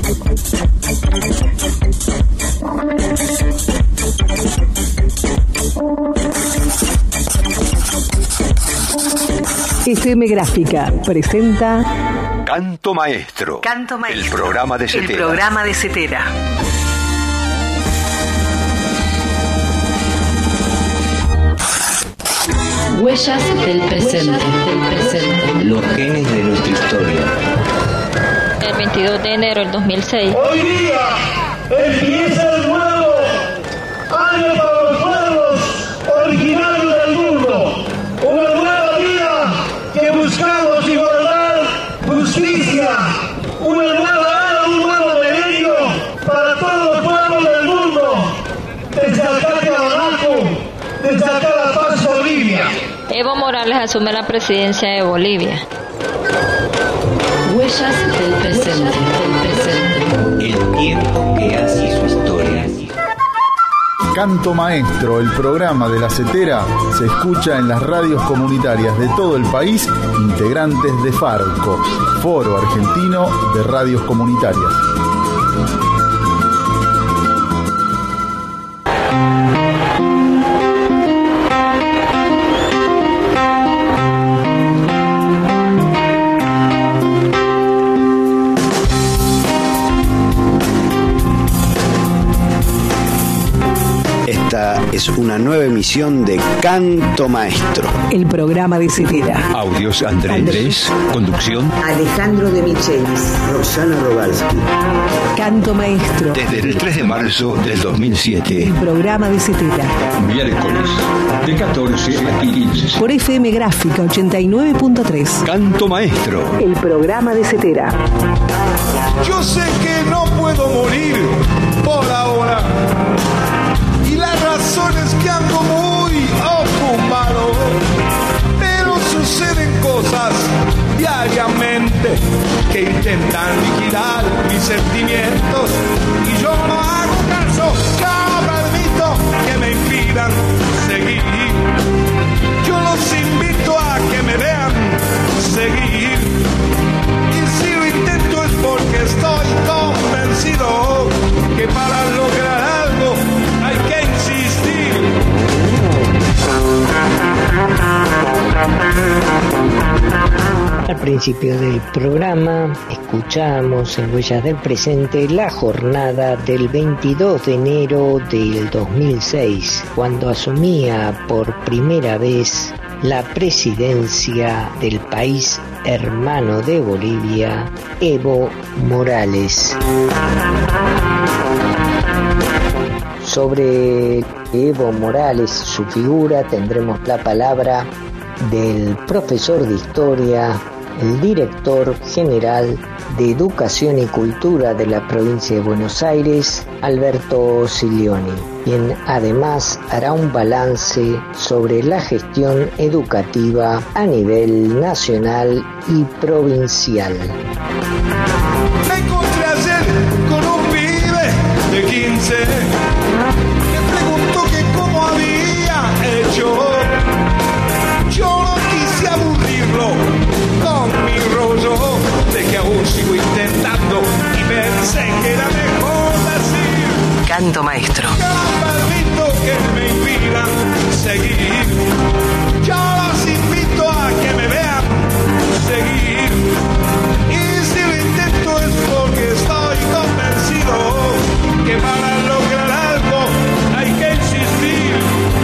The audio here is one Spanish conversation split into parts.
FM Gráfica presenta Canto Maestro. Canto Maestro. El programa de Cetera. El programa de Cetera. Huellas del presente. Los genes de nuestra historia. El 22 de enero del 2006. Hoy día empieza el nuevo año para los pueblos originarios del mundo. Una nueva vida que buscamos igualdad, justicia. Una nueva era, un nuevo milenio para todos los pueblos del mundo. Desde acá a Banaco, desde acá a La Paz, Bolivia. Evo Morales asume la presidencia de Bolivia. Huellas del presente. El tiempo que hace su historia. Canto Maestro, el programa de la Cetera, se escucha en las radios comunitarias de todo el país, integrantes de FARCO, Foro Argentino de Radios Comunitarias. Esta es una nueva emisión de Canto Maestro. El programa de Cetera. Audios Andrés. Conducción Alejandro de Michelis. Roxana Rogalski. Canto Maestro. desde el 3 de marzo del 2007. El programa de Cetera. Miércoles de 14 a 15. Por FM Gráfica 89.3. Canto Maestro. El programa de Cetera. Yo sé que no puedo morir por ahora. Y la razón es que ando muy ocupado. Pero suceden cosas diariamente que intentan liquidar mis sentimientos. Y yo no hago caso, yo permito que me impidan seguir. Yo los invito a que me vean seguir. Y si lo intento es porque estoy convencido que para lograr algo hay que insistir. Al principio del programa escuchamos en Huellas del Presente la jornada del 22 de enero del 2006, cuando asumía por primera vez la presidencia del país hermano de Bolivia, Evo Morales. Sobre Evo Morales, su figura, tendremos la palabra del profesor de historia, el director general de Educación y Cultura de la provincia de Buenos Aires, Alberto Silioni, quien además hará un balance sobre la gestión educativa a nivel nacional y provincial. Me encontré ayer con un pibe de 15 que preguntó que cómo había hecho. Yo no quise aburrirlo con mi rollo de que aún sigo intentando y pensé que era mejor decir Canto Maestro. que no permito que me impidan seguir. Yo los invito a que me vean seguir. Y si lo intento es porque estoy convencido que para lograr algo hay que insistir.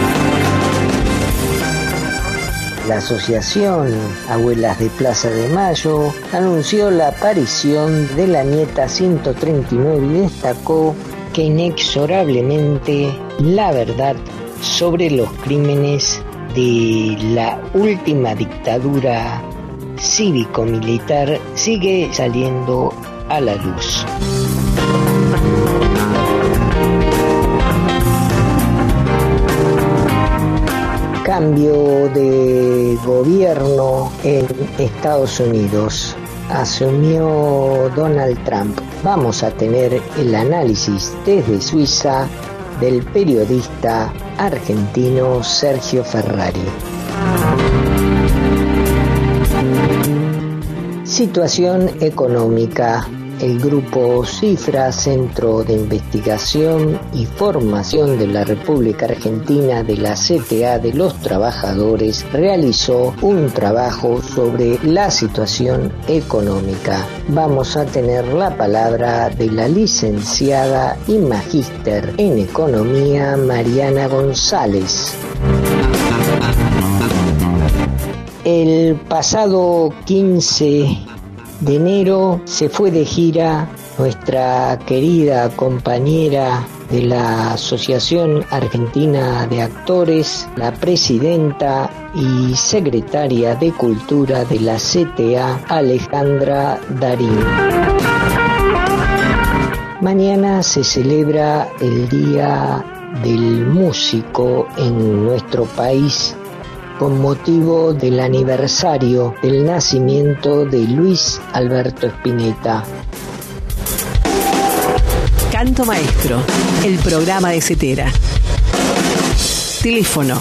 La asociación Abuelas de Plaza de Mayo anunció la aparición de la nieta 139 y destacó que inexorablemente la verdad sobre los crímenes de la última dictadura cívico-militar sigue saliendo a la luz. Cambio de gobierno en Estados Unidos. Asumió Donald Trump. Vamos a tener el análisis desde Suiza del periodista argentino Sergio Ferrari. Situación económica. el grupo CIFRA, Centro de Investigación y Formación de la República Argentina de la CTA de los Trabajadores, realizó un trabajo sobre la situación económica. Vamos a tener la palabra de la licenciada y magíster en Economía Mariana González. El pasado 15 de enero se fue de gira nuestra querida compañera de la Asociación Argentina de Actores, la presidenta y secretaria de Cultura de la CTA, Alejandra Darín. Mañana se celebra el Día del Músico en nuestro país, con motivo del aniversario del nacimiento de Luis Alberto Spinetta. Canto Maestro, el programa de CETERA. Teléfono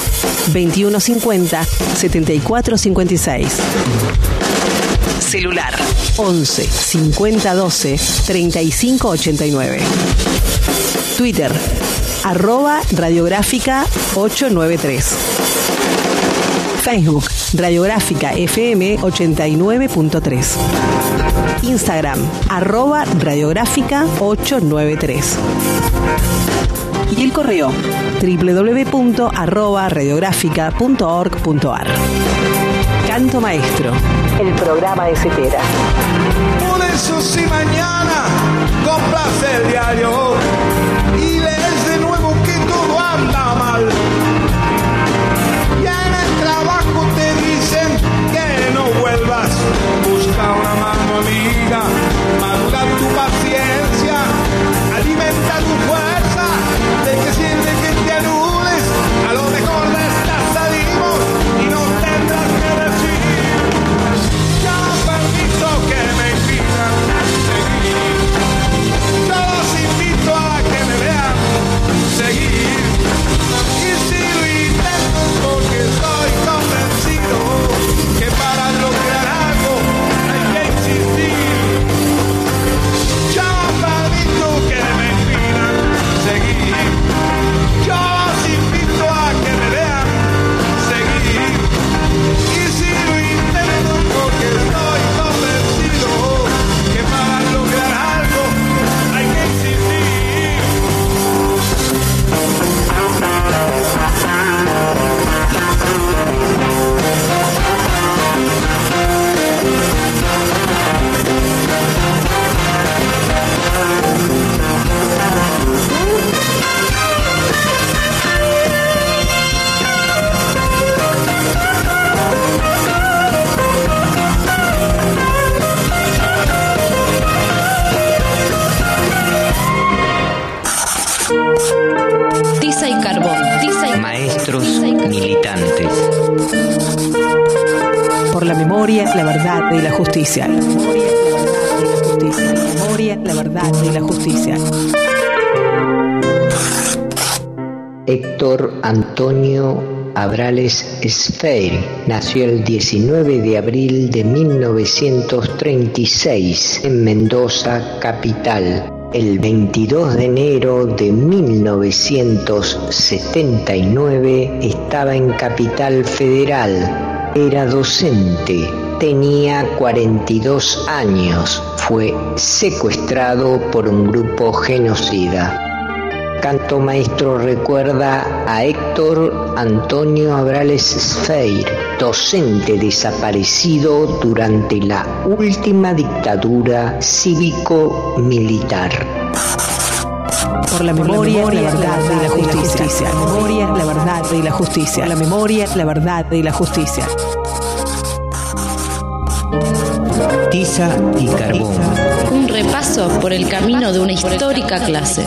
2150-7456. Celular 11 50 12 35 89. Twitter @radiográfica 893. Facebook Radiográfica FM 89.3. Instagram @radiográfica 893. Y el correo www.radiográfica.org.ar. Canto Maestro, el programa de CETERA. Por eso si mañana compras el diario y lees de nuevo que todo anda mal, ya en el trabajo te dicen que no vuelvas, busca una mano amiga, madura tu paciencia, alimenta tu fuerza, de que sirve que te anules, a lo mejor de esta salimos y no tendrás que decir, ya no permito que me impidan seguir, yo los invito a que me vean seguir, y si lo intento porque estoy convencido que para lograr algo hay que insistir, yo no permito que me impidan seguir, yo los invito a que me vean seguir, y si lo intento porque estoy convencido que para lograr algo hay que insistir. Tiza y carbón. Maestros militantes. Por la memoria, la verdad y la justicia. La memoria, la verdad y la justicia. Héctor Antonio Abrales Sfeir nació el 19 de abril de 1936 en Mendoza, capital. El 22 de enero de 1979 estaba en Capital Federal. Era docente. Tenía 42 años. Fue secuestrado por un grupo genocida. Canto Maestro recuerda a Héctor Antonio Abrales Sfeir, docente desaparecido durante la última dictadura cívico-militar. Por la memoria, la verdad y la justicia. La memoria, la verdad y la justicia. La memoria, la verdad y la justicia. Tiza y carbón. Un repaso por el camino de una histórica clase.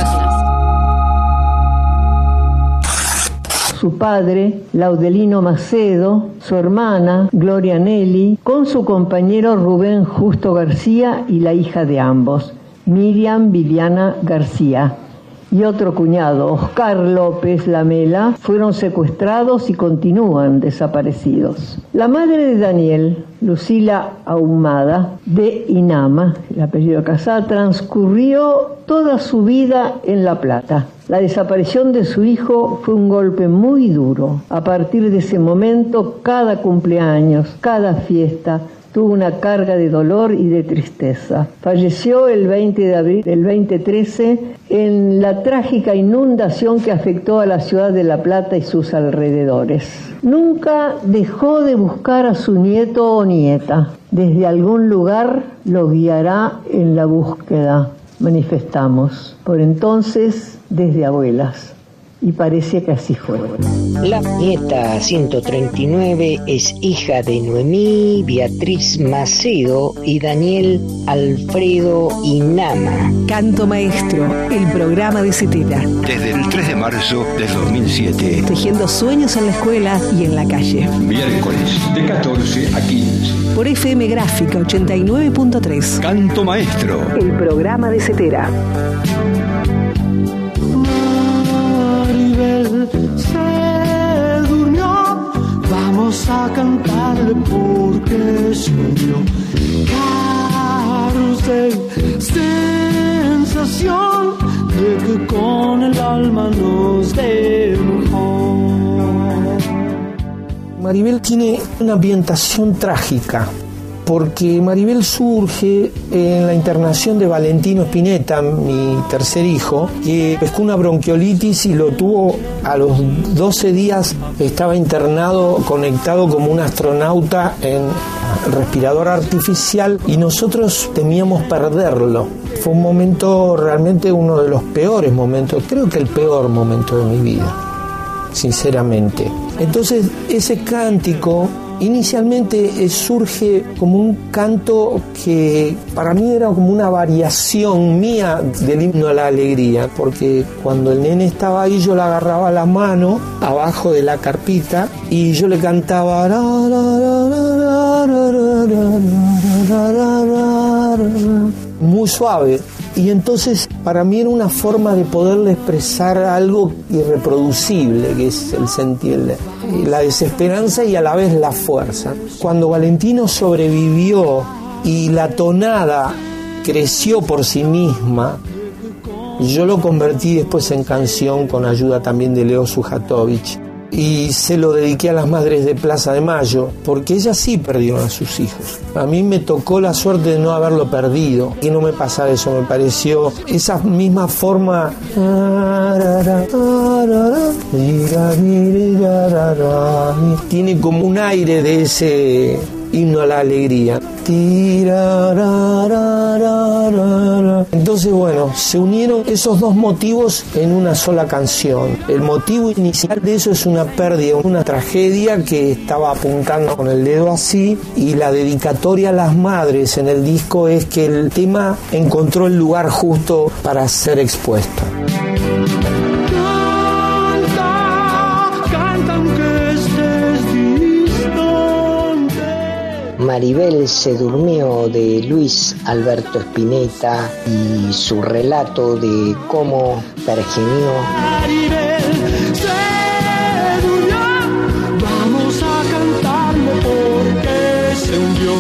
Su padre, Laudelino Macedo, su hermana, Gloria Nelly, con su compañero Rubén Justo García y la hija de ambos, Miriam Viviana García. y otro cuñado, Oscar López Lamela, fueron secuestrados y continúan desaparecidos. La madre de Daniel, Lucila Ahumada, de Inama, el apellido Casá, transcurrió toda su vida en La Plata. La desaparición de su hijo fue un golpe muy duro. A partir de ese momento, cada cumpleaños, cada fiesta, tuvo una carga de dolor y de tristeza. Falleció el 20 de abril del 2013 en la trágica inundación que afectó a la ciudad de La Plata y sus alrededores. Nunca dejó de buscar a su nieto o nieta. Desde algún lugar lo guiará en la búsqueda, manifestamos. Por entonces, desde abuelas. Y parece que así fue. La nieta 139 es hija de Noemí Beatriz Macedo y Daniel Alfredo Inama. Canto Maestro, el programa de Cetera. Desde el 3 de marzo del 2007. Tejiendo sueños en la escuela y en la calle. Miércoles de 14 a 15. Por FM Gráfica 89.3. Canto Maestro. El programa de Cetera. Se durmió, vamos a cantarle porque subió. Carrusel, sensación de que con el alma nos dejó. Maribel tiene una ambientación trágica, porque Maribel surge en la internación de Valentino Spinetta, mi tercer hijo, que pescó una bronquiolitis y lo tuvo a los 12 días, estaba internado, conectado como un astronauta en respirador artificial y nosotros temíamos perderlo. Fue un momento, realmente uno de los peores momentos, creo que el peor momento de mi vida, sinceramente. Entonces, ese cántico inicialmente surge como un canto que para mí era como una variación mía del himno a la alegría, porque cuando el nene estaba ahí yo le agarraba la mano abajo de la carpita y yo le cantaba muy suave. Y entonces para mí era una forma de poderle expresar algo irreproducible, que es el sentir la desesperanza y a la vez la fuerza. Cuando Valentino sobrevivió y la tonada creció por sí misma, yo lo convertí después en canción con ayuda también de Leo Sujatovich. Y se lo dediqué a las madres de Plaza de Mayo, porque ellas sí perdieron a sus hijos. A mí me tocó la suerte de no haberlo perdido, que no me pasara eso, me pareció esa misma forma. Tiene como un aire de ese himno a la alegría. Entonces, bueno, se unieron esos dos motivos en una sola canción. El motivo inicial de eso es una pérdida, una tragedia que estaba apuntando con el dedo así, y la dedicatoria a las madres en el disco es que el tema encontró el lugar justo para ser expuesto. Maribel se durmió de Luis Alberto Spinetta y su relato de cómo pergenió. Maribel se durmió, vamos a cantarle porque se hundió.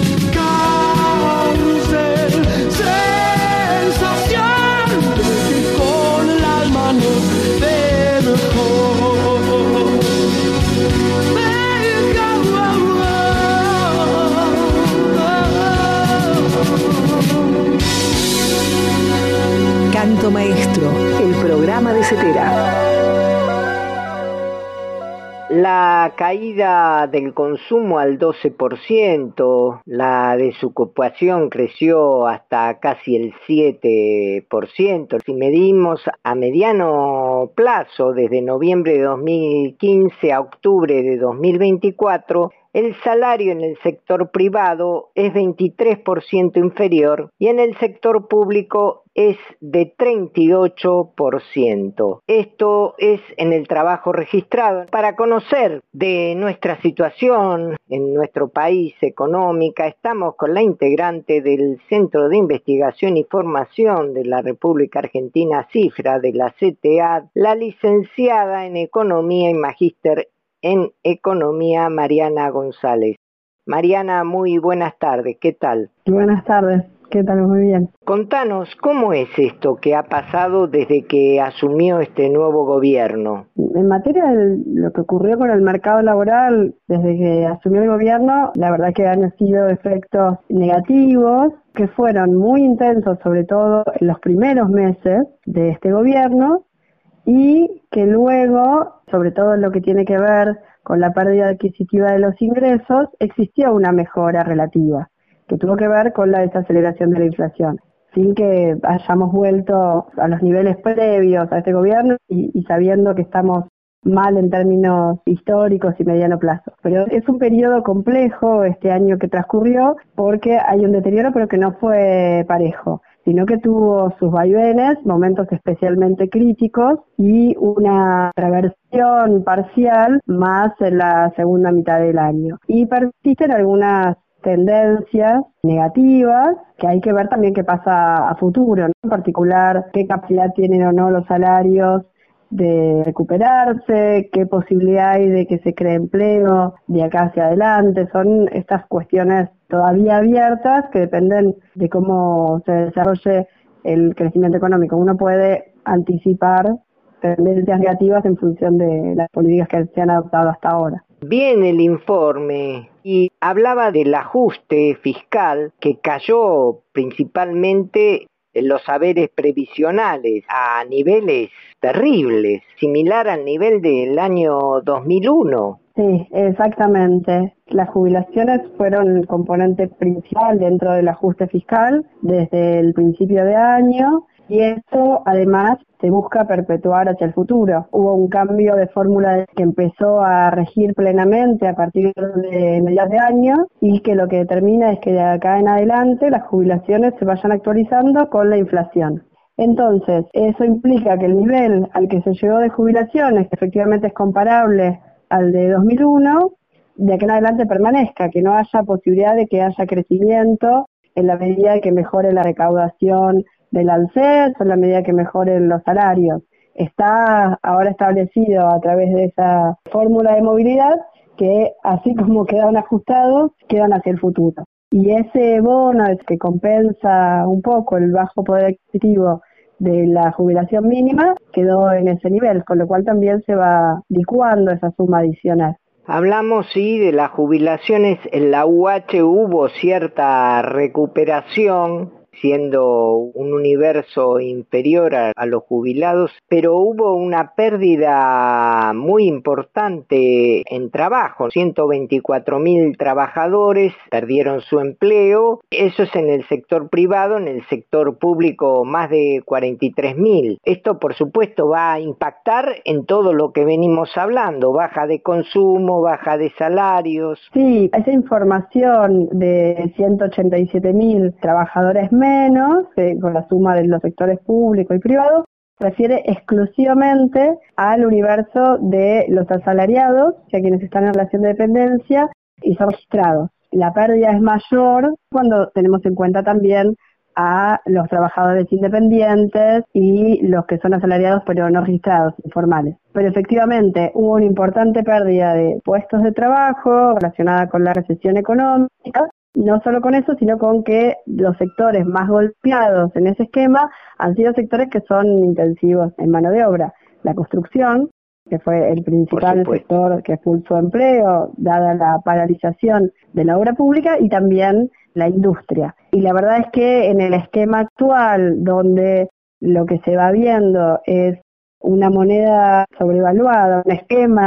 Carrusel, sensación de que con el alma nos dejó. Canto Maestro, el programa de Cetera. La caída del consumo al 12%, la desocupación creció hasta casi el 7%. Si medimos a mediano plazo, desde noviembre de 2015 a octubre de 2024, el salario en el sector privado es 23% inferior y en el sector público es de 38%. Esto es en el trabajo registrado. Para conocer de nuestra situación en nuestro país económica, estamos con la integrante del Centro de Investigación y Formación de la República Argentina, CIFRA, de la CTA, la licenciada en Economía y magíster en Economía, Mariana González. Mariana, muy buenas tardes, ¿qué tal? Buenas tardes. ¿Qué tal? Muy bien. Contanos, ¿cómo es esto que ha pasado desde que asumió este nuevo gobierno? En materia de lo que ocurrió con el mercado laboral desde que asumió el gobierno, la verdad que han sido efectos negativos que fueron muy intensos, sobre todo en los primeros meses de este gobierno, y que luego, sobre todo en lo que tiene que ver con la pérdida adquisitiva de los ingresos, existió una mejora relativa que tuvo que ver con la desaceleración de la inflación, sin que hayamos vuelto a los niveles previos a este gobierno y sabiendo que estamos mal en términos históricos y mediano plazo. Pero es un periodo complejo este año que transcurrió porque hay un deterioro, pero que no fue parejo, sino que tuvo sus vaivenes, momentos especialmente críticos y una reversión parcial más en la segunda mitad del año. Y persisten algunas tendencias negativas que hay que ver también qué pasa a futuro, ¿no? En particular, qué capacidad tienen o no los salarios de recuperarse, qué posibilidad hay de que se cree empleo de acá hacia adelante. Son estas cuestiones todavía abiertas que dependen de cómo se desarrolle el crecimiento económico. Uno puede anticipar tendencias negativas en función de las políticas que se han adoptado hasta ahora. Bien el informe y hablaba del ajuste fiscal que cayó principalmente en los haberes previsionales a niveles terribles, similar al nivel del año 2001. Sí, exactamente. Las jubilaciones fueron el componente principal dentro del ajuste fiscal desde el principio de año. Y esto, además, se busca perpetuar hacia el futuro. Hubo un cambio de fórmula que empezó a regir plenamente a partir de mediados de año y que lo que determina es que de acá en adelante las jubilaciones se vayan actualizando con la inflación. Entonces, eso implica que el nivel al que se llegó de jubilaciones, que efectivamente es comparable al de 2001, de aquí en adelante permanezca, que no haya posibilidad de que haya crecimiento en la medida que mejore la recaudación del ANSES o en la medida que mejoren los salarios. Está ahora establecido a través de esa fórmula de movilidad que así como quedan ajustados, quedan hacia el futuro. Y ese bono es que compensa un poco el bajo poder adquisitivo de la jubilación mínima quedó en ese nivel, con lo cual también se va licuando esa suma adicional. Hablamos, sí, de las jubilaciones. En la UH hubo cierta recuperación, siendo un universo inferior a los jubilados, pero hubo una pérdida muy importante en trabajo. 124.000 trabajadores perdieron su empleo. Eso es en el sector privado. En el sector público más de 43.000. Esto, por supuesto, va a impactar en todo lo que venimos hablando: baja de consumo, baja de salarios. Sí, esa información de 187.000 trabajadores menos, con la suma de los sectores público y privado, refiere exclusivamente al universo de los asalariados, o sea, quienes están en relación de dependencia y son registrados. La pérdida es mayor cuando tenemos en cuenta también a los trabajadores independientes y los que son asalariados pero no registrados, informales. Pero efectivamente hubo una importante pérdida de puestos de trabajo relacionada con la recesión económica. No solo con eso, sino con que los sectores más golpeados en ese esquema han sido sectores que son intensivos en mano de obra. La construcción, que fue el principal sector que expulsó empleo, dada la paralización de la obra pública, y también la industria. Y la verdad es que en el esquema actual, donde lo que se va viendo es una moneda sobrevaluada, un esquema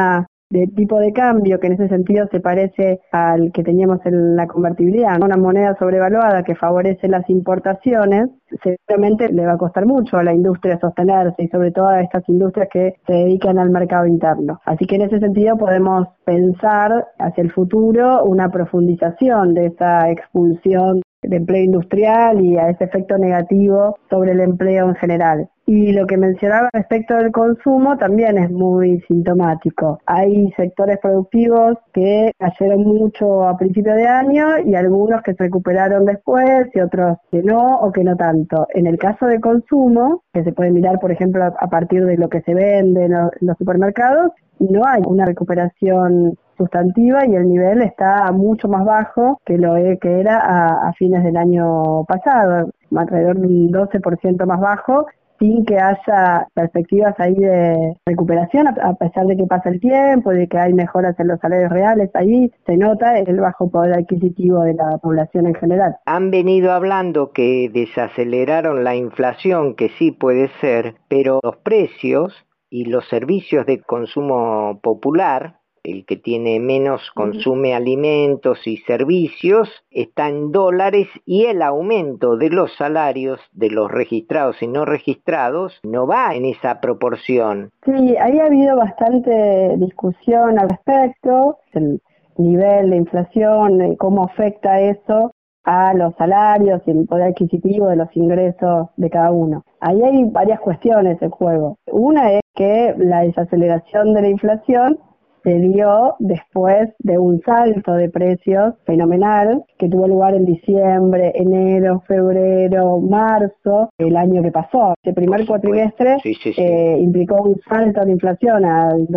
de tipo de cambio que en ese sentido se parece al que teníamos en la convertibilidad, ¿no? Una moneda sobrevaluada que favorece las importaciones, seguramente le va a costar mucho a la industria sostenerse y sobre todo a estas industrias que se dedican al mercado interno. Así que en ese sentido podemos pensar hacia el futuro una profundización de esa expulsión de empleo industrial y a ese efecto negativo sobre el empleo en general. Y lo que mencionaba respecto del consumo también es muy sintomático. Hay sectores productivos que cayeron mucho a principio de año y algunos que se recuperaron después y otros que no o que no tanto. En el caso de consumo, que se puede mirar por ejemplo a partir de lo que se vende en los supermercados, no hay una recuperación sustantiva y el nivel está mucho más bajo que lo que era a fines del año pasado, alrededor de un 12% más bajo, sin que haya perspectivas ahí de recuperación, a pesar de que pasa el tiempo, de que hay mejoras en los salarios reales, ahí se nota el bajo poder adquisitivo de la población en general. Han venido hablando que desaceleraron la inflación, que sí puede ser, pero los precios y los servicios de consumo popular, el que tiene menos consume alimentos y servicios, está en dólares y el aumento de los salarios de los registrados y no registrados no va en esa proporción. Sí, ahí ha habido bastante discusión al respecto, el nivel de inflación, cómo afecta eso a los salarios y el poder adquisitivo de los ingresos de cada uno. Ahí hay varias cuestiones en juego. Una es que la desaceleración de la inflación se dio después de un salto de precios fenomenal que tuvo lugar en diciembre, enero, febrero, marzo, el año que pasó. Ese primer cuatrimestre implicó un salto de inflación al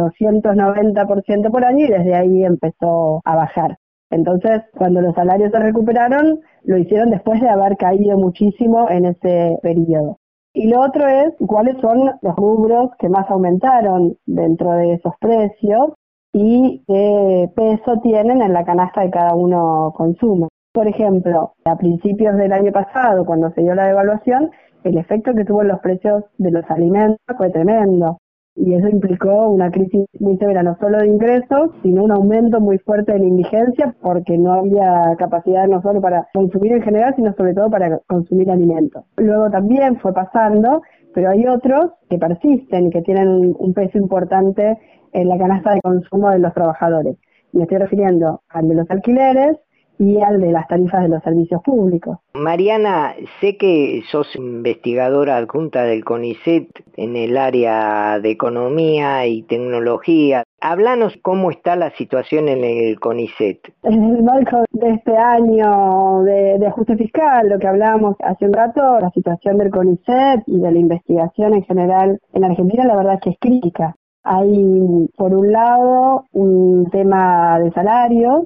290% por año y desde ahí empezó a bajar. Entonces, cuando los salarios se recuperaron, lo hicieron después de haber caído muchísimo en ese periodo. Y lo otro es cuáles son los rubros que más aumentaron dentro de esos precios y qué peso tienen en la canasta de cada uno consume. Por ejemplo, a principios del año pasado, cuando se dio la devaluación, el efecto que tuvo en los precios de los alimentos fue tremendo. Y eso implicó una crisis muy severa, no solo de ingresos, sino un aumento muy fuerte de la indigencia, porque no había capacidad no solo para consumir en general, sino sobre todo para consumir alimentos. Luego también fue pasando, pero hay otros que persisten y que tienen un peso importante en la canasta de consumo de los trabajadores. Me estoy refiriendo al de los alquileres y al de las tarifas de los servicios públicos. Mariana, sé que sos investigadora adjunta del CONICET en el área de economía y tecnología. Háblanos cómo está la situación en el CONICET. En el marco de este año de ajuste fiscal, lo que hablábamos hace un rato, la situación del CONICET y de la investigación en general en Argentina, la verdad es que es crítica. Hay, por un lado, un tema de salarios,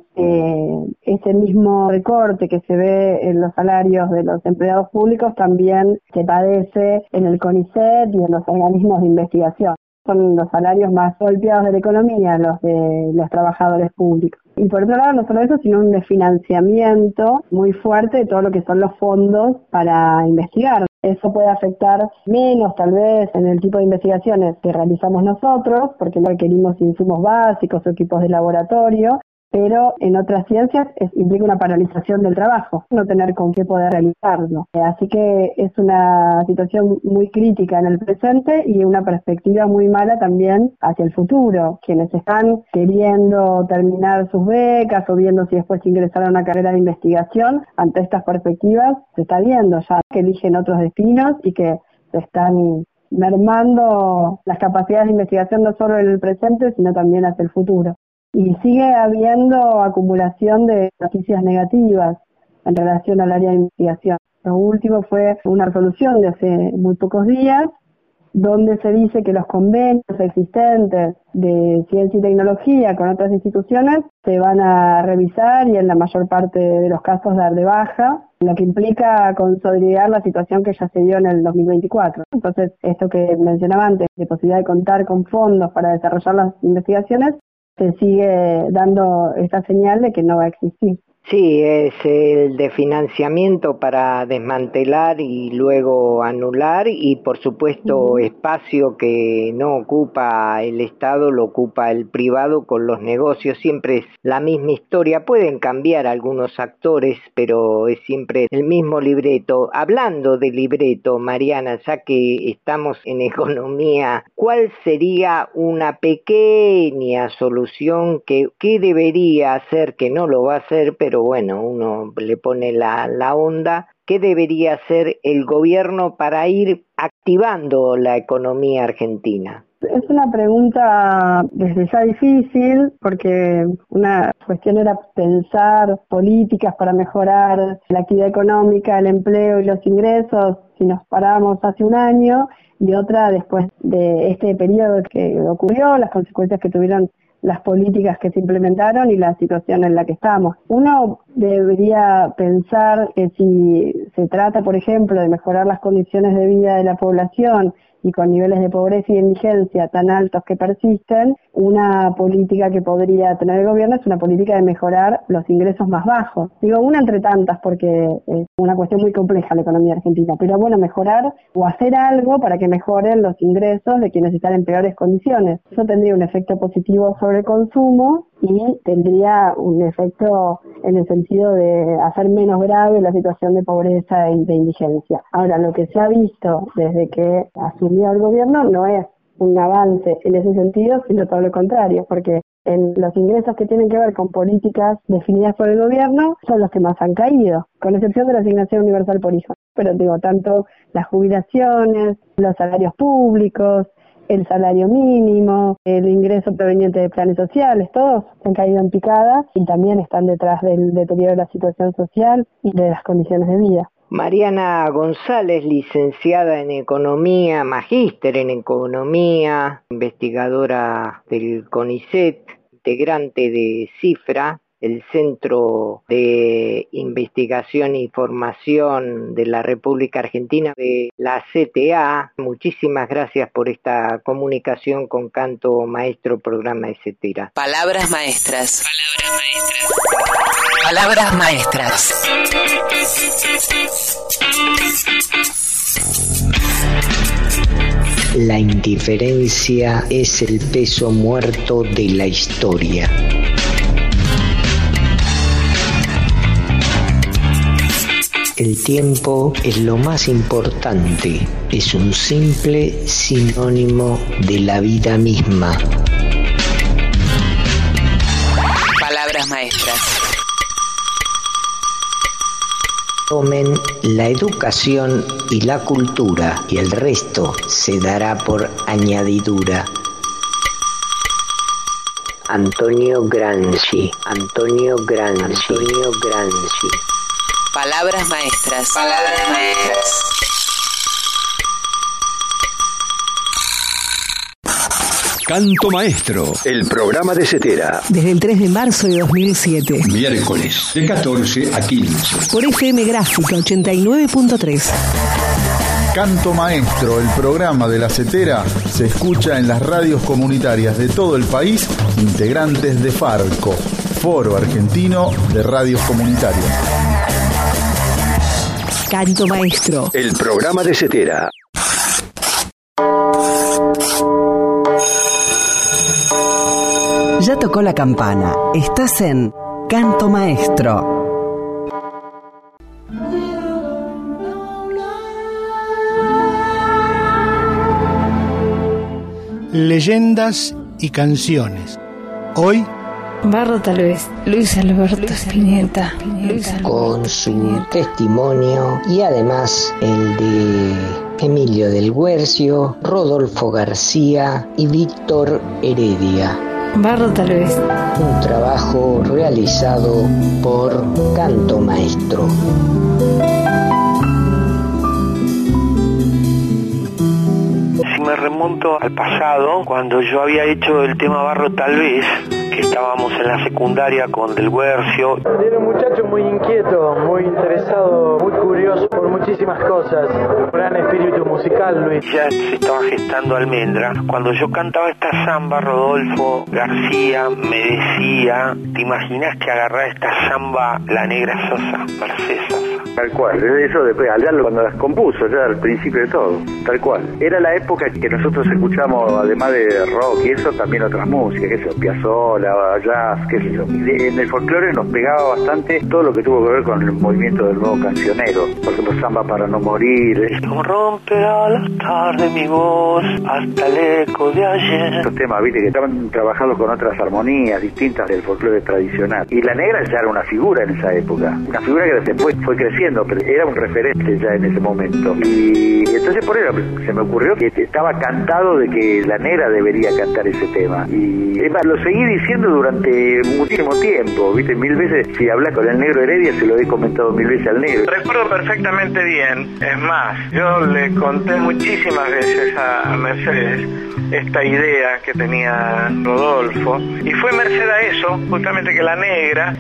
ese mismo recorte que se ve en los salarios de los empleados públicos también se padece en el CONICET y en los organismos de investigación. Son los salarios más golpeados de la economía, los de los trabajadores públicos. Y por otro lado, no solo eso, sino un desfinanciamiento muy fuerte de todo lo que son los fondos para investigar. Eso puede afectar menos, tal vez, en el tipo de investigaciones que realizamos nosotros, porque no requerimos insumos básicos o equipos de laboratorio, pero en otras ciencias implica una paralización del trabajo, no tener con qué poder realizarlo. Así que es una situación muy crítica en el presente y una perspectiva muy mala también hacia el futuro. Quienes están queriendo terminar sus becas o viendo si después ingresar a una carrera de investigación, ante estas perspectivas se está viendo ya que eligen otros destinos y que se están mermando las capacidades de investigación no solo en el presente, sino también hacia el futuro. Y sigue habiendo acumulación de noticias negativas en relación al área de investigación. Lo último fue una resolución de hace muy pocos días, donde se dice que los convenios existentes de ciencia y tecnología con otras instituciones se van a revisar y en la mayor parte de los casos dar de baja, lo que implica consolidar la situación que ya se dio en el 2024. Entonces, esto que mencionaba antes, de posibilidad de contar con fondos para desarrollar las investigaciones, se sigue dando esta señal de que no va a existir. Sí, es el de financiamiento para desmantelar y luego anular, y por supuesto espacio que no ocupa el Estado, lo ocupa el privado con los negocios. Siempre es la misma historia, pueden cambiar algunos actores, pero es siempre el mismo libreto. Hablando de libreto, Mariana, ya que estamos en economía, ¿cuál sería una pequeña solución que debería hacer, que no lo va a hacer, pero bueno, uno le pone la onda? ¿Qué debería hacer el gobierno para ir activando la economía argentina? Es una pregunta desde ya difícil, porque una cuestión era pensar políticas para mejorar la actividad económica, el empleo y los ingresos si nos paramos hace un año, y otra después de este periodo que ocurrió, las consecuencias que tuvieron las políticas que se implementaron y la situación en la que estamos. Uno debería pensar que si se trata, por ejemplo, de mejorar las condiciones de vida de la población y con niveles de pobreza y de indigencia tan altos que persisten, una política que podría tener el gobierno es una política de mejorar los ingresos más bajos. Digo, una entre tantas, porque es una cuestión muy compleja la economía argentina, pero bueno, mejorar o hacer algo para que mejoren los ingresos de quienes están en peores condiciones. Eso tendría un efecto positivo sobre el consumo y tendría un efecto en el sentido de hacer menos grave la situación de pobreza y de indigencia. Ahora, lo que se ha visto desde que asumió el gobierno no es un avance en ese sentido, sino todo lo contrario, porque en los ingresos que tienen que ver con políticas definidas por el gobierno son los que más han caído, con excepción de la asignación universal por hijo. Pero digo, tanto las jubilaciones, los salarios públicos, el salario mínimo, el ingreso proveniente de planes sociales, todos han caído en picada y también están detrás del deterioro de la situación social y de las condiciones de vida. Mariana González, licenciada en Economía, magíster en Economía, investigadora del CONICET, integrante de CIFRA, el Centro de Investigación y Formación de la República Argentina, de la CTA. Muchísimas gracias por esta comunicación con Canto Maestro, programa etcétera. Palabras maestras. Palabras maestras. La indiferencia es el peso muerto de la historia. El tiempo es lo más importante, es un simple sinónimo de la vida misma. Palabras maestras. Tomen la educación y la cultura, y el resto se dará por añadidura. Antonio Gramsci. Palabras maestras. Palabras maestras. Canto Maestro, el programa de CETERA. Desde el 3 de marzo de 2007. Miércoles, de 14 a 15. Por FM Gráfica 89.3. Canto Maestro, el programa de la CETERA, se escucha en las radios comunitarias de todo el país, integrantes de FARCO, Foro Argentino de Radios Comunitarias. Canto Maestro, el programa de CETERA. Ya tocó la campana. Estás en Canto Maestro. Leyendas y canciones. Hoy, Barro tal vez, Luis Alberto Spinetta. Con su testimonio y además el de Emilio del Guercio, Rodolfo García y Víctor Heredia. Barro tal vez. Un trabajo realizado por Canto Maestro. Si me remonto al pasado, cuando yo había hecho el tema Barro tal vez, que estábamos en la secundaria con Del Guercio. Era un muchacho muy inquieto, muy interesado, muy curioso por muchísimas cosas. Un gran espíritu musical, Luis. Ya se estaba gestando Almendra. Cuando yo cantaba esta samba, Rodolfo García me decía, ¿te imaginas que agarrá esta samba la Negra Sosa, Mercedes Sosa? Tal cual, eso después, allá cuando las compuso, ya al principio de todo, tal cual. Era la época que nosotros escuchamos, además de rock y eso, también otras músicas, qué sé yo, Piazzolla, jazz, qué sé yo. En el folclore nos pegaba bastante todo lo que tuvo que ver con el movimiento del nuevo cancionero. Por ejemplo, Samba para no morir. Como romperá la tarde mi voz hasta el eco de ayer. Estos temas, viste, que estaban trabajando con otras armonías distintas del folclore tradicional. Y la Negra ya era una figura en esa época. Una figura que después fue creciendo, pero era un referente ya en ese momento. Y entonces por eso se me ocurrió que estaba cantado de que la Negra debería cantar ese tema. Y es más, lo seguí diciendo durante muchísimo tiempo, viste, 1000 veces. Si hablas con el Negro Heredia, se lo he comentado 1000 veces al Negro. Recuerdo perfectamente bien. Es más, yo le conté muchísimas veces a Mercedes esta idea que tenía Rodolfo, y fue merced a eso, justamente, que la Negra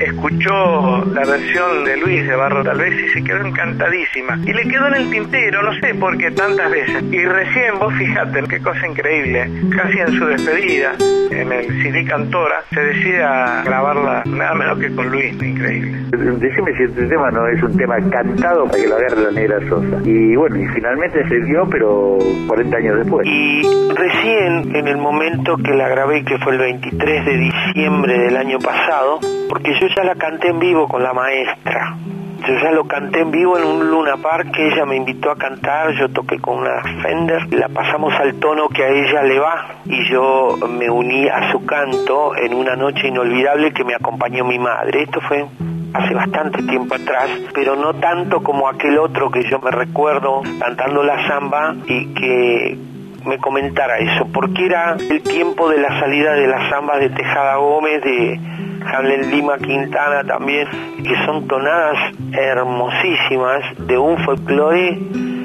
escuchó la versión de Luis de Barro tal vez y se quedó encantadísima, y le quedó en el tintero, no sé por qué tantas veces, y recién, vos fíjate qué cosa increíble, casi en su despedida en el CD Cantora se decide a grabarla nada menos que con Luis. Increíble. Decime si este tema no es un tema cantado para que lo agarre la Negra Sosa. Y bueno, y finalmente se dio, pero 40 años después. Y recién en el momento que la grabé, que fue el 23 de diciembre del año pasado, porque yo ya la canté en vivo con la maestra. Yo ya lo canté en vivo en un Luna Park que ella me invitó a cantar. Yo toqué con una Fender, la pasamos al tono que a ella le va, y yo me uní a su canto en una noche inolvidable que me acompañó mi madre. Esto fue hace bastante tiempo atrás, pero no tanto como aquel otro que yo me recuerdo cantando la samba y que me comentara eso, porque era el tiempo de la salida de las zambas de Tejada Gómez, de Hamlet Lima Quintana también, que son tonadas hermosísimas de un folclore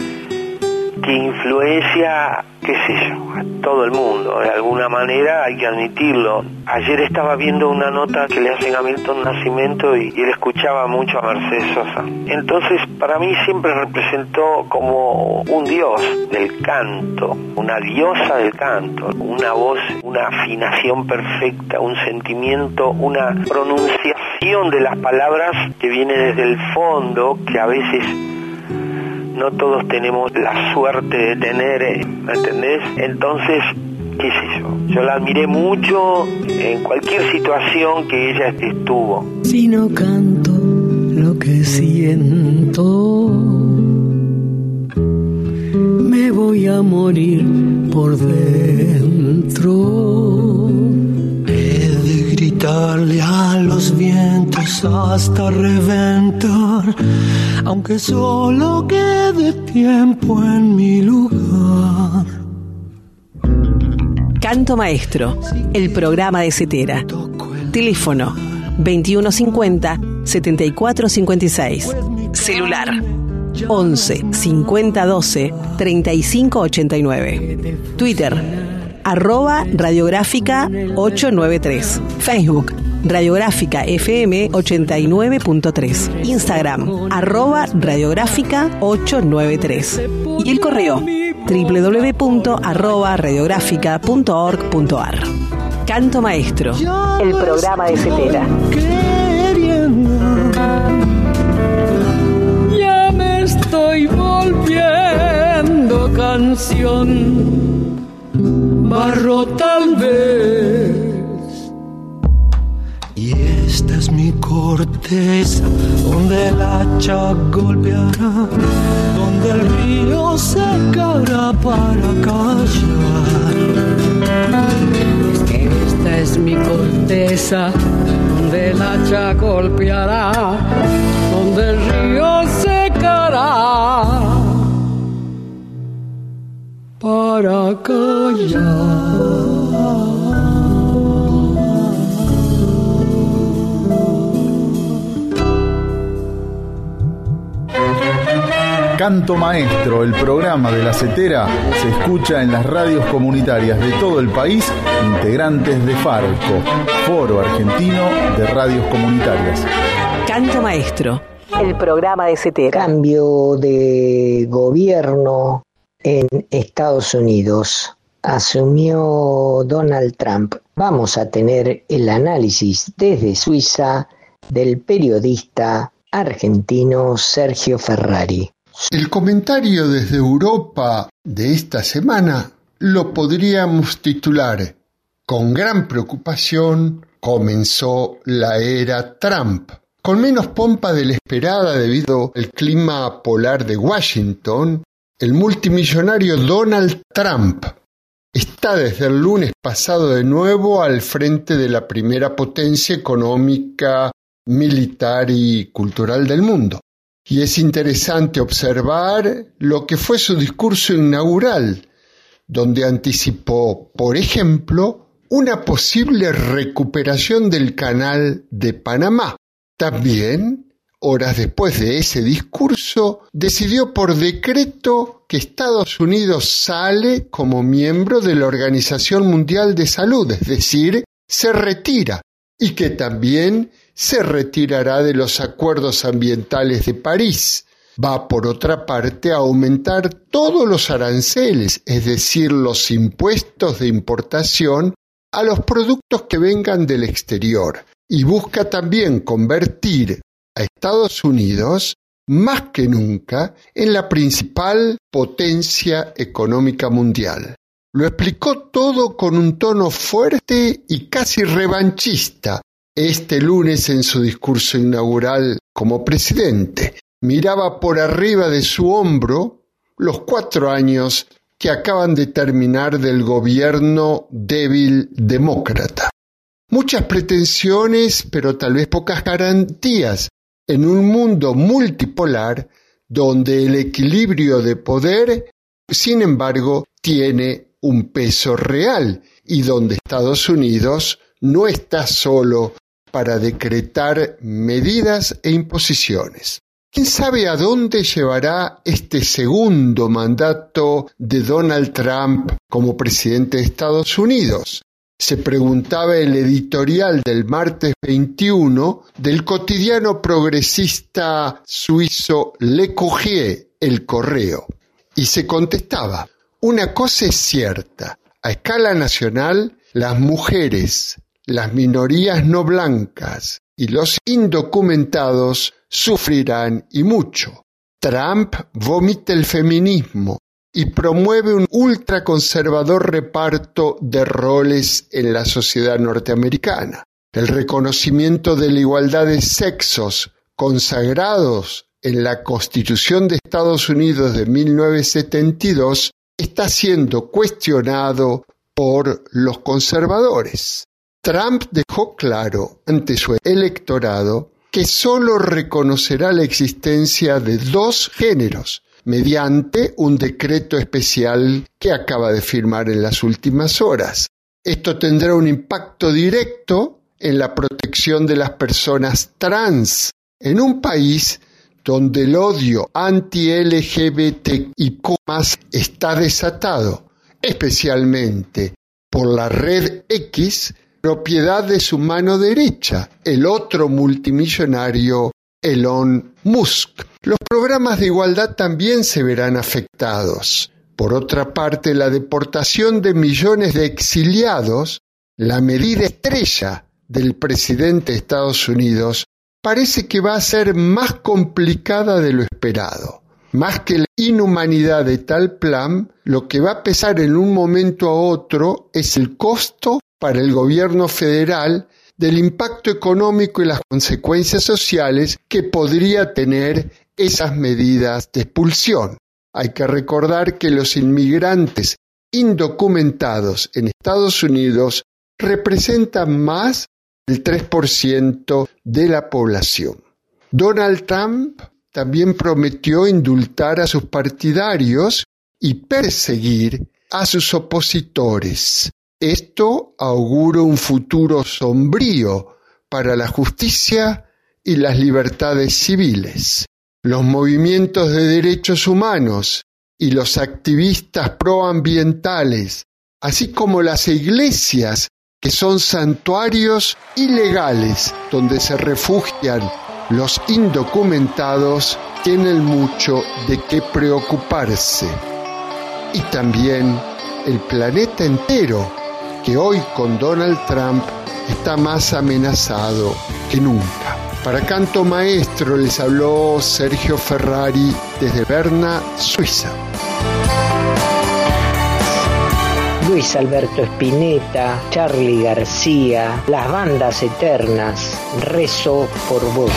que influencia, qué sé yo, a todo el mundo, de alguna manera, hay que admitirlo. Ayer estaba viendo una nota que le hacen a Milton Nascimento y él escuchaba mucho a Mercedes Sosa. Entonces, para mí siempre representó como un dios del canto, una diosa del canto, una voz, una afinación perfecta, un sentimiento, una pronunciación de las palabras que viene desde el fondo, que a veces no todos tenemos la suerte de tener, ¿me entendés? Entonces, qué sé yo la admiré mucho en cualquier situación que ella estuvo. Si no canto lo que siento, me voy a morir por dentro. He de gritarle a los vientos hasta reventar, aunque solo quede tiempo en mi lugar. Canto Maestro, el programa de Cetera. Teléfono 2150-7456. Celular 11 50 12 35 89. Twitter @radiográfica 893. Facebook Radiográfica FM 89.3. Instagram @radiográfica 893. Y el correo www.radiográfica.org.ar. Canto Maestro, el programa de Cetera. Ya me estoy volviendo canción, barro tal vez. Y esta es mi corteza, donde el hacha golpeará, donde el río secará para callar. Esta es mi corteza, donde el hacha golpeará, donde el río secará para callar. Canto Maestro, el programa de La Setera, se escucha en las radios comunitarias de todo el país, integrantes de Farco, Foro Argentino de Radios Comunitarias. Canto Maestro, el programa de Setera. Cambio de gobierno en Estados Unidos. Asumió Donald Trump. Vamos a tener el análisis desde Suiza del periodista argentino Sergio Ferrari. El comentario desde Europa de esta semana lo podríamos titular: con gran preocupación comenzó la era Trump. Con menos pompa de la esperada debido al clima polar de Washington, el multimillonario Donald Trump está desde el lunes pasado de nuevo al frente de la primera potencia económica, militar y cultural del mundo. Y es interesante observar lo que fue su discurso inaugural, donde anticipó, por ejemplo, una posible recuperación del Canal de Panamá. También, horas después de ese discurso, decidió por decreto que Estados Unidos sale como miembro de la Organización Mundial de Salud, es decir, se retira, y que también se retirará de los acuerdos ambientales de París. Va, por otra parte, a aumentar todos los aranceles, es decir, los impuestos de importación a los productos que vengan del exterior, y busca también convertir a Estados Unidos, más que nunca, en la principal potencia económica mundial. Lo explicó todo con un tono fuerte y casi revanchista este lunes en su discurso inaugural como presidente. Miraba por arriba de su hombro los 4 años que acaban de terminar del gobierno débil demócrata. Muchas pretensiones, pero tal vez pocas garantías, en un mundo multipolar donde el equilibrio de poder, sin embargo, tiene un peso real y donde Estados Unidos no está solo para decretar medidas e imposiciones. ¿Quién sabe a dónde llevará este segundo mandato de Donald Trump como presidente de Estados Unidos? Se preguntaba el editorial del martes 21 del cotidiano progresista suizo Le Courrier, El Correo. Y se contestaba: una cosa es cierta, a escala nacional, las mujeres, las minorías no blancas y los indocumentados sufrirán y mucho. Trump vomita el feminismo y promueve un ultraconservador reparto de roles en la sociedad norteamericana. El reconocimiento de la igualdad de sexos consagrados en la Constitución de Estados Unidos de 1972 está siendo cuestionado por los conservadores. Trump dejó claro ante su electorado que solo reconocerá la existencia de 2 géneros mediante un decreto especial que acaba de firmar en las últimas horas. Esto tendrá un impacto directo en la protección de las personas trans en un país donde el odio anti-LGBTIQ+ está desatado, especialmente por la red X, propiedad de su mano derecha, el otro multimillonario Elon Musk. Los programas de igualdad también se verán afectados. Por otra parte, la deportación de millones de exiliados, la medida estrella del presidente de Estados Unidos, parece que va a ser más complicada de lo esperado. Más que la inhumanidad de tal plan, lo que va a pesar en un momento a otro es el costo para el gobierno federal del impacto económico y las consecuencias sociales que podría tener esas medidas de expulsión. Hay que recordar que los inmigrantes indocumentados en Estados Unidos representan más del 3% de la población. Donald Trump también prometió indultar a sus partidarios y perseguir a sus opositores. Esto augura un futuro sombrío para la justicia y las libertades civiles. los movimientos de derechos humanos y los activistas proambientales, así como las iglesias, que son santuarios ilegales donde se refugian los indocumentados, tienen mucho de qué preocuparse. Y también el planeta entero, que hoy con Donald Trump está más amenazado que nunca. Para Canto Maestro les habló Sergio Ferrari desde Berna, Suiza. Luis Alberto Spinetta, Charly García, Las Bandas Eternas, Rezo por Vos.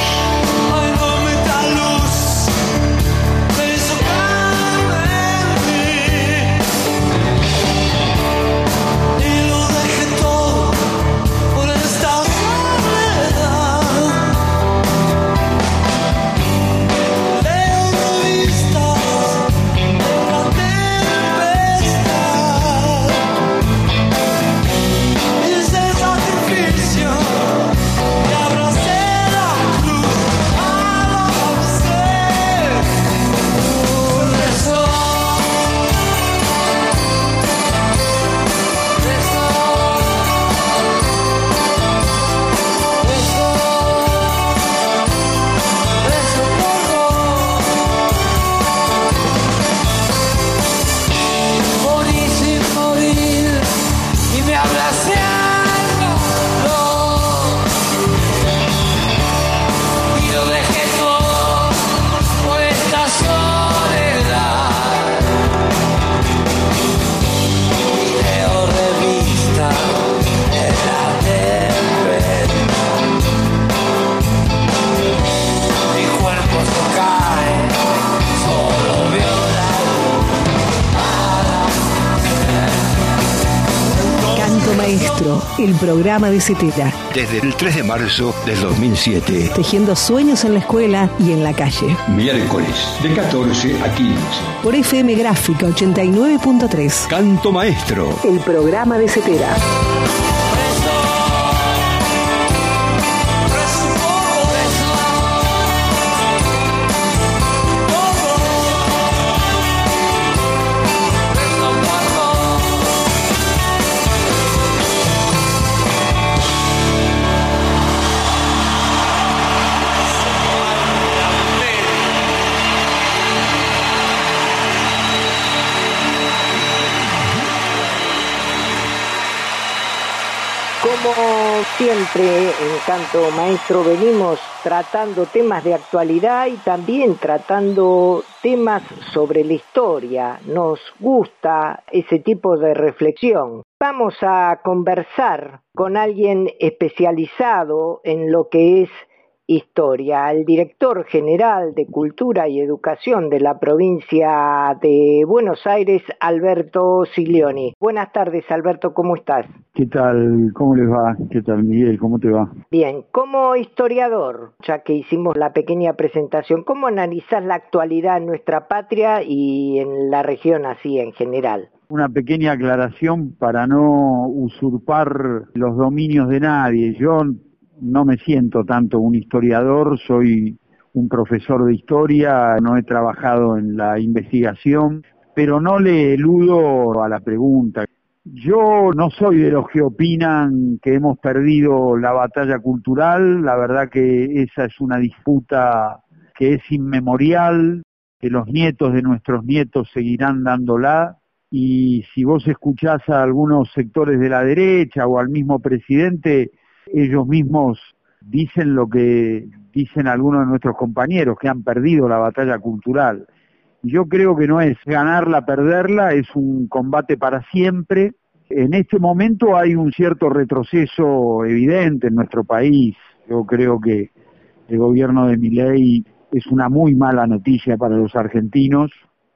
El programa de Cetera. Desde el 3 de marzo del 2007. Tejiendo sueños en la escuela y en la calle. Miércoles, de 14 a 15. Por FM Gráfica 89.3. Canto Maestro. El programa de Cetera. Como siempre en Canto Maestro venimos tratando temas de actualidad y también tratando temas sobre la historia. Nos gusta ese tipo de reflexión. Vamos a conversar con alguien especializado en lo que es historia, el director general de Cultura y Educación de la provincia de Buenos Aires, Alberto Siglioni. Buenas tardes, Alberto, ¿cómo estás? ¿Qué tal? ¿Cómo les va? ¿Qué tal, Miguel? ¿Cómo te va? Bien, como historiador, ya que hicimos la pequeña presentación, ¿cómo analizás la actualidad en nuestra patria y en la región así en general? Una pequeña aclaración para no usurpar los dominios de nadie. Yo no me siento tanto un historiador, soy un profesor de historia, no he trabajado en la investigación, pero no le eludo a la pregunta. Yo no soy de los que opinan que hemos perdido la batalla cultural, la verdad que esa es una disputa que es inmemorial, que los nietos de nuestros nietos seguirán dándola, y si vos escuchás a algunos sectores de la derecha o al mismo presidente, ellos mismos dicen lo que dicen algunos de nuestros compañeros, que han perdido la batalla cultural. Yo creo que no es ganarla, perderla, es un combate para siempre. En este momento hay un cierto retroceso evidente en nuestro país. Yo creo que el gobierno de Milei es una muy mala noticia para los argentinos.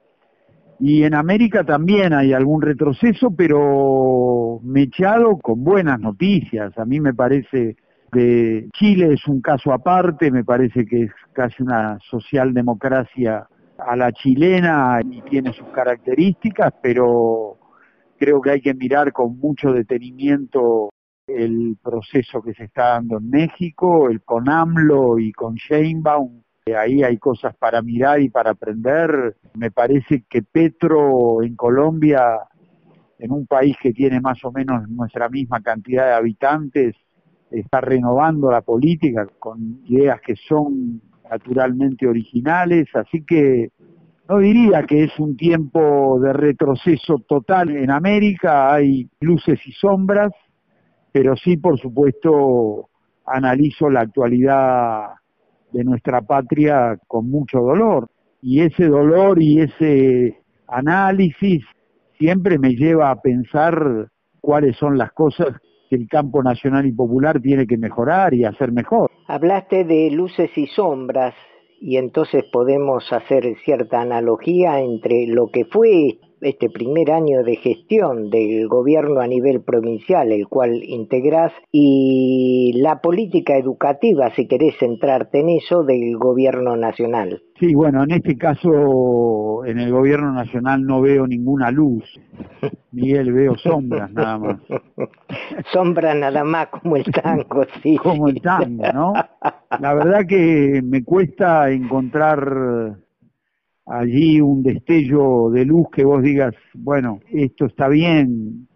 Y en América también hay algún retroceso, pero mechado con buenas noticias. A mí me parece que Chile es un caso aparte, me parece que es casi una socialdemocracia a la chilena y tiene sus características, pero creo que hay que mirar con mucho detenimiento el proceso que se está dando en México, con AMLO y con Sheinbaum, Ahí hay cosas para mirar y para aprender. Me parece que Petro en Colombia, en un país que tiene más o menos nuestra misma cantidad de habitantes, está renovando la política con ideas que son naturalmente originales, así que no diría que es un tiempo de retroceso total en América, hay luces y sombras, pero sí, por supuesto, analizo la actualidad de nuestra patria con mucho dolor, y ese dolor y ese análisis siempre me lleva a pensar cuáles son las cosas que el campo nacional y popular tiene que mejorar y hacer mejor. Hablaste de luces y sombras, y entonces podemos hacer cierta analogía entre lo que fue este primer año de gestión del gobierno a nivel provincial, el cual integrás, y la política educativa, si querés centrarte en eso, del gobierno nacional. Sí, bueno, en este caso, en el gobierno nacional no veo ninguna luz, Miguel, veo sombras nada más. Sombra nada más, como el tango, sí. Como el tango, ¿no? La verdad que me cuesta encontrar allí un destello de luz que vos digas, bueno, esto está bien.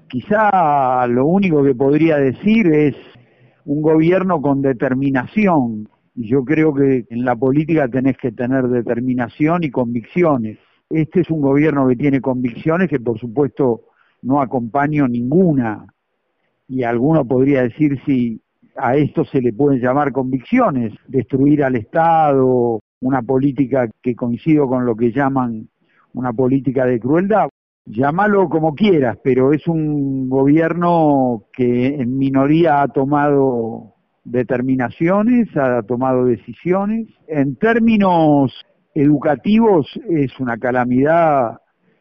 Quizá lo único que podría decir es un gobierno con determinación. Y yo creo que en la política tenés que tener determinación y convicciones. Este es un gobierno que tiene convicciones que por supuesto no acompaño ninguna. Y alguno podría decir si a esto se le pueden llamar convicciones, destruir al Estado, una política que coincido con lo que llaman una política de crueldad. Llámalo como quieras, pero es un gobierno que en minoría ha tomado determinaciones, ha tomado decisiones. En términos educativos es una calamidad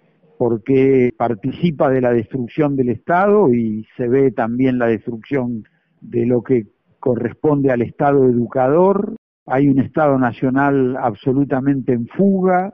porque participa de la destrucción del Estado y se ve también la destrucción de lo que corresponde al Estado educador. Hay un Estado nacional absolutamente en fuga,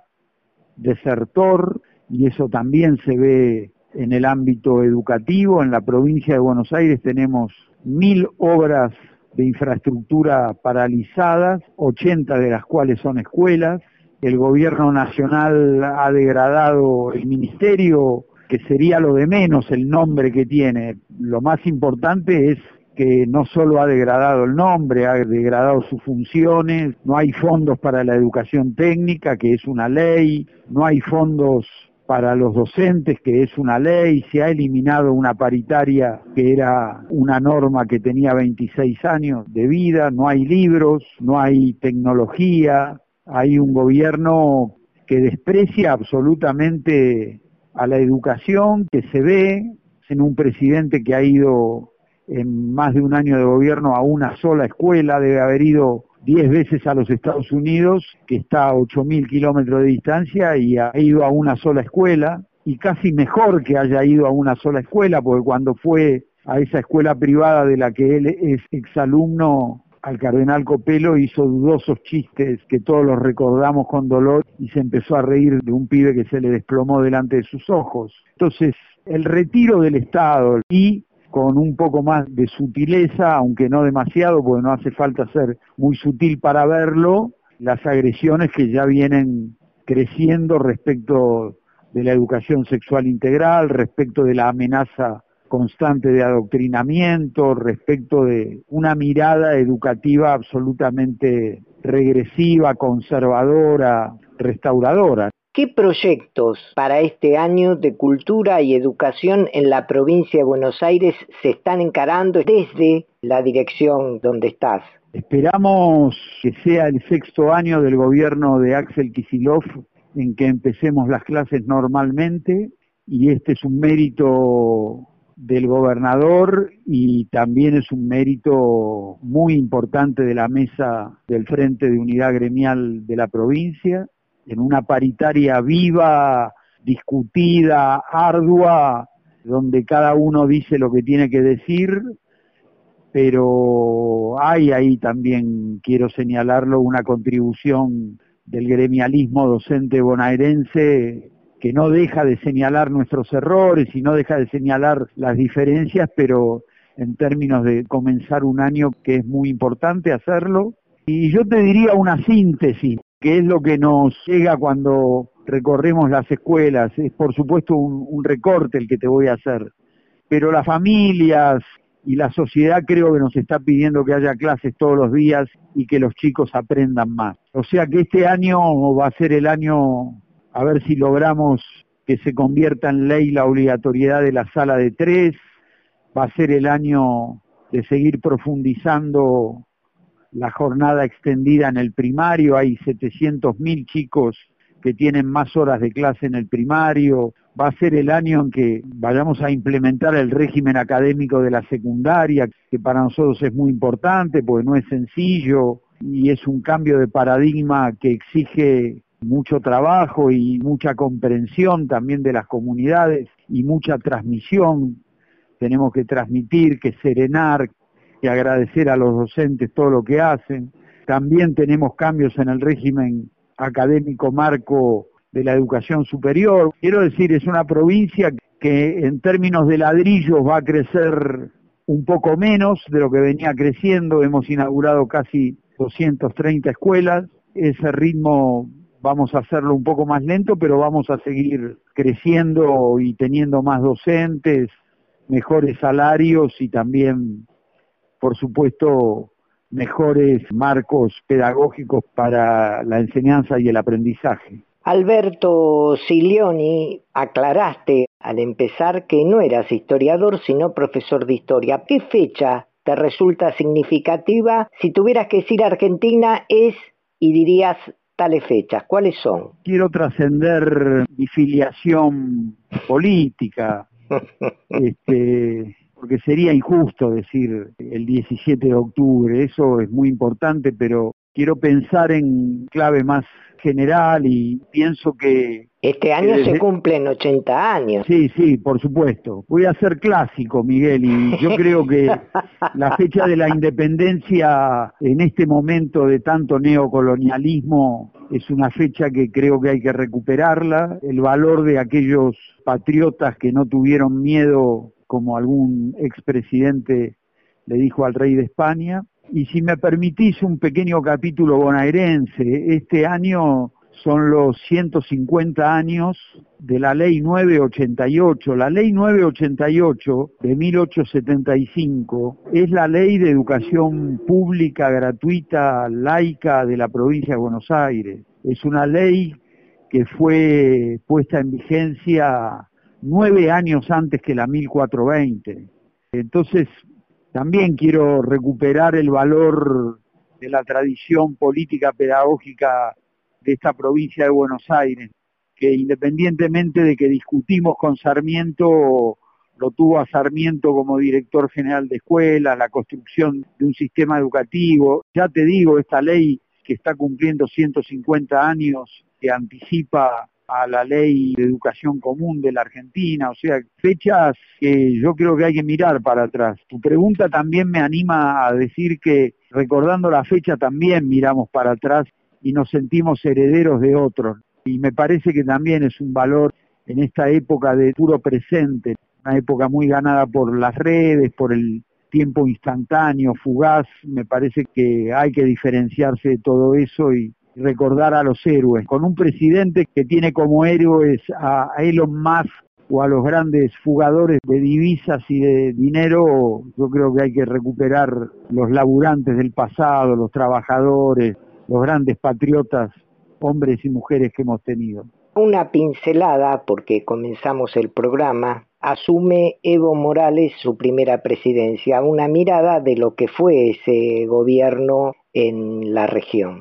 desertor, y eso también se ve en el ámbito educativo. En la provincia de Buenos Aires tenemos 1.000 obras de infraestructura paralizadas, 80 de las cuales son escuelas. El gobierno nacional ha degradado el ministerio, que sería lo de menos el nombre que tiene. Lo más importante es que no solo ha degradado el nombre, ha degradado sus funciones, no hay fondos para la educación técnica, que es una ley, no hay fondos para los docentes, que es una ley, se ha eliminado una paritaria que era una norma que tenía 26 años de vida, no hay libros, no hay tecnología, hay un gobierno que desprecia absolutamente a la educación, que se ve en un presidente que ha ido en más de un año de gobierno a una sola escuela, debe haber ido 10 veces a los Estados Unidos, que está a 8.000 kilómetros de distancia, y ha ido a una sola escuela, y casi mejor que haya ido a una sola escuela, porque cuando fue a esa escuela privada de la que él es exalumno, al cardenal Copelo hizo dudosos chistes que todos los recordamos con dolor y se empezó a reír de un pibe que se le desplomó delante de sus ojos. Entonces, el retiro del Estado y con un poco más de sutileza, aunque no demasiado, porque no hace falta ser muy sutil para verlo, las agresiones que ya vienen creciendo respecto de la educación sexual integral, respecto de la amenaza constante de adoctrinamiento, respecto de una mirada educativa absolutamente regresiva, conservadora, restauradora. ¿Qué proyectos para este año de cultura y educación en la provincia de Buenos Aires se están encarando desde la dirección donde estás? Esperamos que sea el 6º año del gobierno de Axel Kicillof en que empecemos las clases normalmente, y este es un mérito del gobernador y también es un mérito muy importante de la mesa del Frente de Unidad Gremial de la provincia, en una paritaria viva, discutida, ardua, donde cada uno dice lo que tiene que decir, pero hay ahí también, quiero señalarlo, una contribución del gremialismo docente bonaerense que no deja de señalar nuestros errores y no deja de señalar las diferencias, pero en términos de comenzar un año que es muy importante hacerlo, Y yo te diría una síntesis, que es lo que nos llega cuando recorremos las escuelas. Es por supuesto un recorte el que te voy a hacer, pero las familias y la sociedad creo que nos está pidiendo que haya clases todos los días y que los chicos aprendan más. O sea que este año va a ser el año, a ver si logramos que se convierta en ley la obligatoriedad de la sala de 3, va a ser el año de seguir profundizando la jornada extendida en el primario. Hay 700.000 chicos que tienen más horas de clase en el primario. Va a ser el año en que vayamos a implementar el régimen académico de la secundaria, que para nosotros es muy importante porque no es sencillo y es un cambio de paradigma que exige mucho trabajo y mucha comprensión también de las comunidades y mucha transmisión. Tenemos que transmitir, que serenar, que agradecer a los docentes todo lo que hacen. También tenemos cambios en el régimen académico marco de la educación superior. Quiero decir, es una provincia que en términos de ladrillos va a crecer un poco menos de lo que venía creciendo. Hemos inaugurado casi 230 escuelas. Ese ritmo vamos a hacerlo un poco más lento, pero vamos a seguir creciendo y teniendo más docentes, mejores salarios y también, por supuesto, mejores marcos pedagógicos para la enseñanza y el aprendizaje. Alberto Silioni, aclaraste al empezar que no eras historiador sino profesor de historia. ¿Qué fecha te resulta significativa? Si tuvieras que decir Argentina es, y dirías tales fechas, ¿cuáles son? Quiero trascender mi filiación política, porque sería injusto decir el 17 de octubre, eso es muy importante, pero quiero pensar en clave más general y pienso que... Este año se cumplen 80 años. Sí, por supuesto. Voy a ser clásico, Miguel, y yo creo que la fecha de la independencia en este momento de tanto neocolonialismo es una fecha que creo que hay que recuperarla. El valor de aquellos patriotas que no tuvieron miedo, como algún expresidente le dijo al rey de España. Y si me permitís un pequeño capítulo bonaerense, este año son los 150 años de la Ley 988. La Ley 988 de 1875 es la ley de educación pública, gratuita, laica de la provincia de Buenos Aires. Es una ley que fue puesta en vigencia 9 años antes que la 1420. Entonces, también quiero recuperar el valor de la tradición política pedagógica de esta provincia de Buenos Aires, que independientemente de que discutimos con Sarmiento, lo tuvo a Sarmiento como director general de escuelas, la construcción de un sistema educativo. Ya te digo, esta ley que está cumpliendo 150 años, que anticipa a la ley de educación común de la Argentina, o sea, fechas que yo creo que hay que mirar para atrás. Tu pregunta también me anima a decir que recordando la fecha también miramos para atrás y nos sentimos herederos de otros. Y me parece que también es un valor en esta época de puro presente, una época muy ganada por las redes, por el tiempo instantáneo, fugaz. Me parece que hay que diferenciarse de todo eso y recordar a los héroes, con un presidente que tiene como héroes a Elon Musk o a los grandes fugadores de divisas y de dinero. Yo creo que hay que recuperar los laburantes del pasado, los trabajadores, los grandes patriotas, hombres y mujeres que hemos tenido. Una pincelada, porque comenzamos el programa, asume Evo Morales su primera presidencia, una mirada de lo que fue ese gobierno en la región.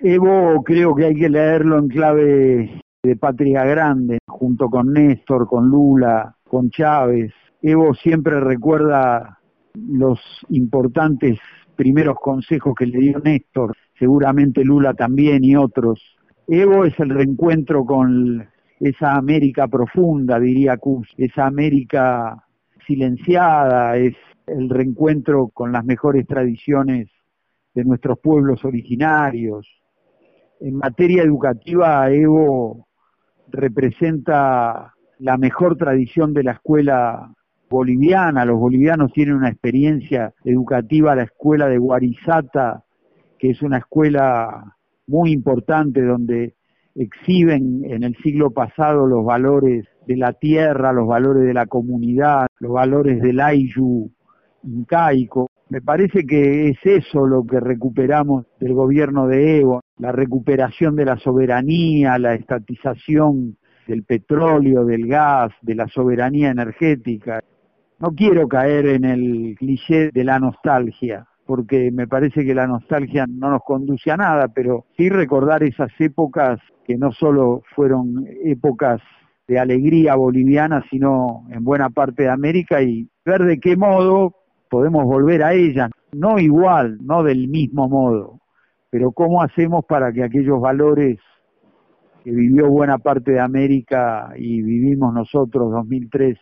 Evo creo que hay que leerlo en clave de patria grande, junto con Néstor, con Lula, con Chávez. Evo siempre recuerda los importantes primeros consejos que le dio Néstor, seguramente Lula también y otros. Evo es el reencuentro con esa América profunda, diría Cus, esa América silenciada, es el reencuentro con las mejores tradiciones de nuestros pueblos originarios. En materia educativa, Evo representa la mejor tradición de la escuela boliviana. Los bolivianos tienen una experiencia educativa, la escuela de Guarizata, que es una escuela muy importante donde exhiben en el siglo pasado los valores de la tierra, los valores de la comunidad, los valores del ayllu incaico. Me parece que es eso lo que recuperamos del gobierno de Evo, la recuperación de la soberanía, la estatización del petróleo, del gas, de la soberanía energética. No quiero caer en el cliché de la nostalgia, porque me parece que la nostalgia no nos conduce a nada, pero sí recordar esas épocas que no solo fueron épocas de alegría boliviana, sino en buena parte de América, y ver de qué modo podemos volver a ellas, no igual, no del mismo modo, pero cómo hacemos para que aquellos valores que vivió buena parte de América y vivimos nosotros 2003,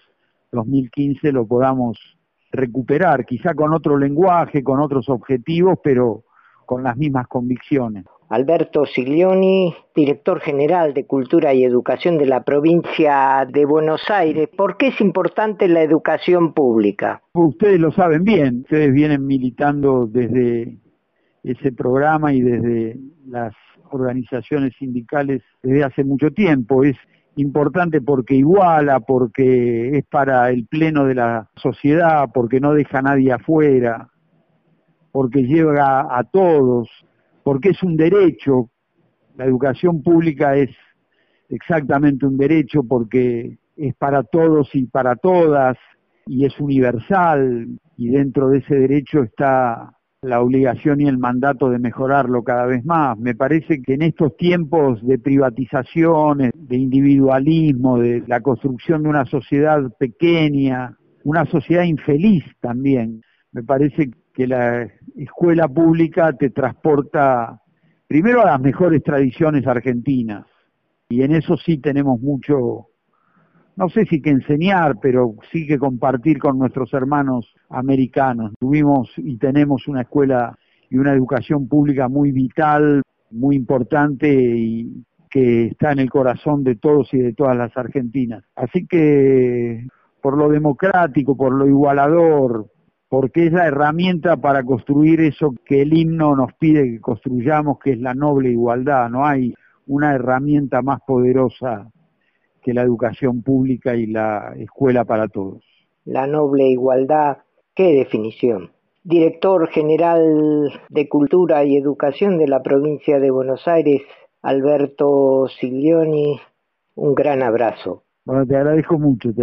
2015, lo podamos recuperar, quizá con otro lenguaje, con otros objetivos, pero con las mismas convicciones. Alberto Siglioni, director general de Cultura y Educación de la provincia de Buenos Aires. ¿Por qué es importante la educación pública? Ustedes lo saben bien, ustedes vienen militando desde ese programa y desde las organizaciones sindicales desde hace mucho tiempo. Es importante porque iguala, porque es para el pleno de la sociedad, porque no deja a nadie afuera, porque llega a todos, porque es un derecho. La educación pública es exactamente un derecho porque es para todos y para todas y es universal, y dentro de ese derecho está la obligación y el mandato de mejorarlo cada vez más. Me parece que en estos tiempos de privatizaciones, de individualismo, de la construcción de una sociedad pequeña, una sociedad infeliz también, me parece que la escuela pública te transporta primero a las mejores tradiciones argentinas, y en eso sí tenemos mucho, no sé si que enseñar, pero sí que compartir con nuestros hermanos americanos. Tuvimos y tenemos una escuela y una educación pública muy vital, muy importante y que está en el corazón de todos y de todas las argentinas. Así que por lo democrático, por lo igualador, porque es la herramienta para construir eso que el himno nos pide que construyamos, que es la noble igualdad. No hay una herramienta más poderosa que la educación pública y la escuela para todos. La noble igualdad, qué definición. Director general de Cultura y Educación de la provincia de Buenos Aires, Alberto Siglioni, un gran abrazo. Bueno, te agradezco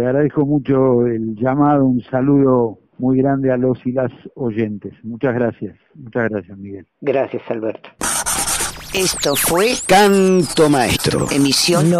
mucho el llamado, un saludo muy grande a los y las oyentes. Muchas gracias, Miguel. Gracias, Alberto. Esto fue Canto Maestro, emisión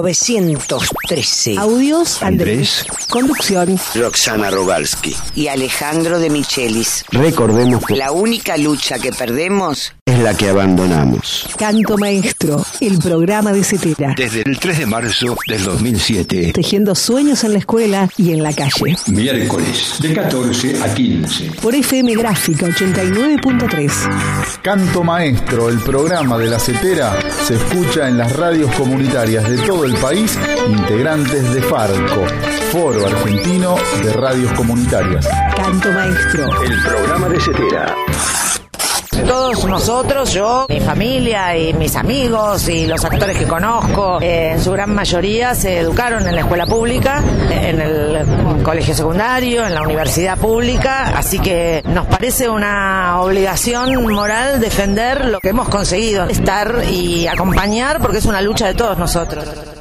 913. Audios, Andrés. Conducción, Roxana Rogalski Y Alejandro de Michelis. Recordemos que La única lucha que perdemos es la que abandonamos. Canto Maestro, el programa de Cetera. Desde el 3 de marzo del 2007. Tejiendo sueños en la escuela y en la calle. Miércoles, de 14 a 15. Por FM Gráfica 89.3. Canto Maestro, el programa de la Cetera, se escucha en las radios comunitarias de todo el país, integrantes de FARCO, Foro Argentino de Radios Comunitarias. Canto Maestro, el programa de Cetera. Todos nosotros, yo, mi familia y mis amigos y los actores que conozco, en su gran mayoría se educaron en la escuela pública, en el colegio secundario, en la universidad pública, así que nos parece una obligación moral defender lo que hemos conseguido, estar y acompañar, porque es una lucha de todos nosotros.